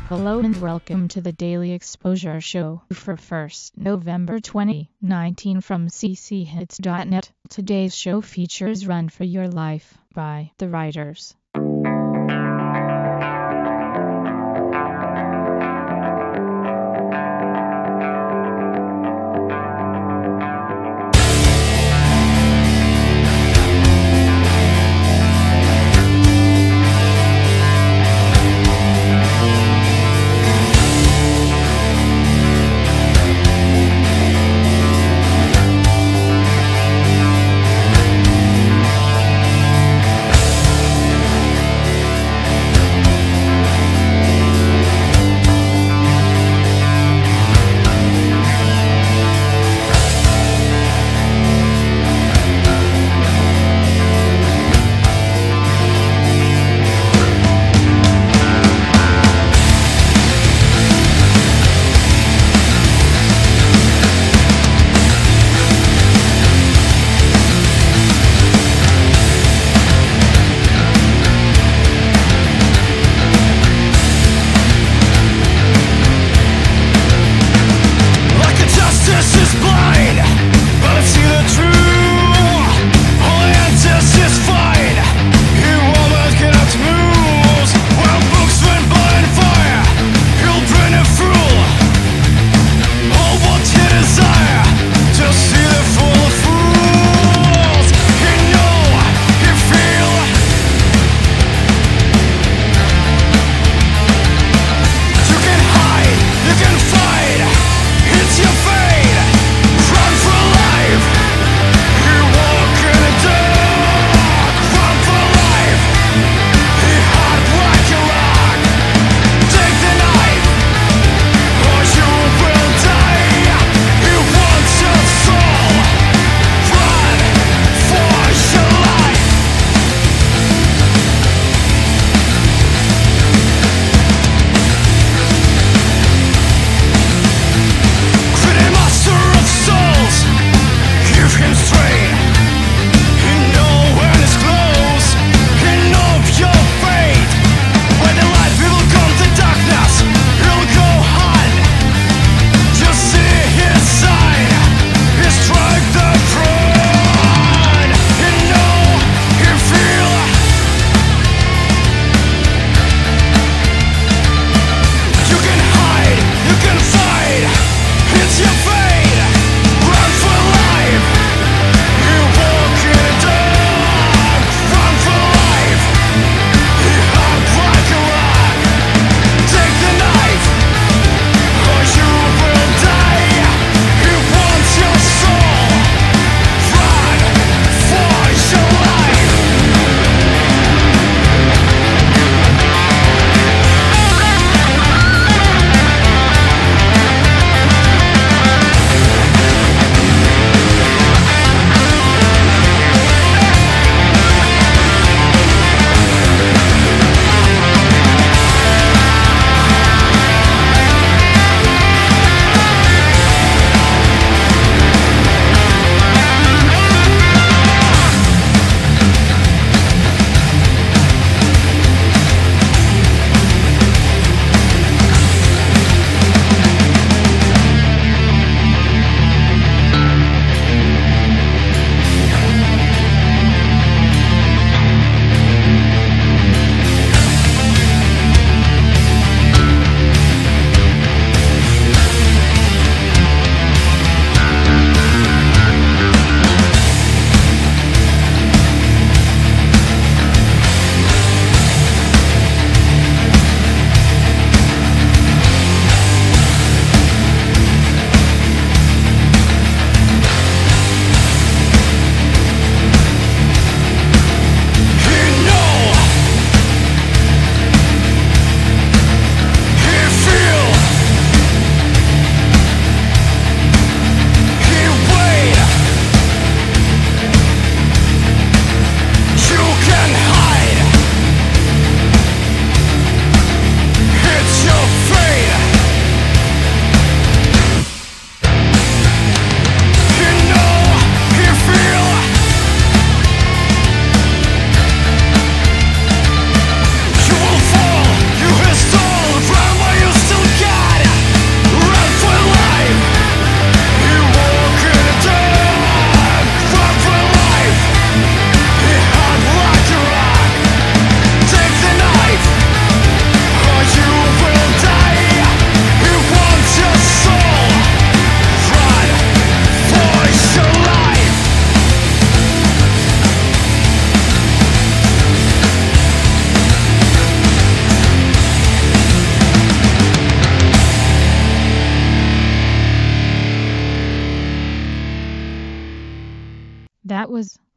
Hello and welcome to the Daily Exposure Show for 1st November 2019 from cchits.net. Today's show features Run for Your Life by The Writers.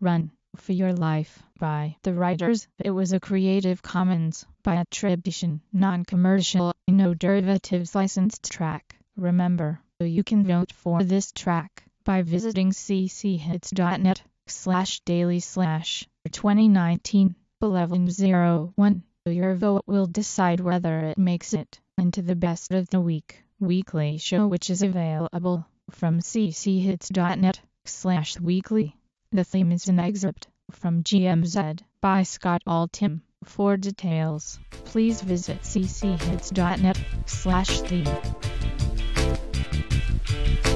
Run for Your Life by the writers. It was a Creative Commons by attribution, non-commercial, no derivatives licensed track. Remember, you can vote for this track by visiting cchits.net/daily/2019 1101. Your vote will decide whether it makes it into the best of the week weekly show, which is available from cchits.net/weekly. The theme is an excerpt from GMZ by Scott Altham. For details, please visit cchits.net/theme.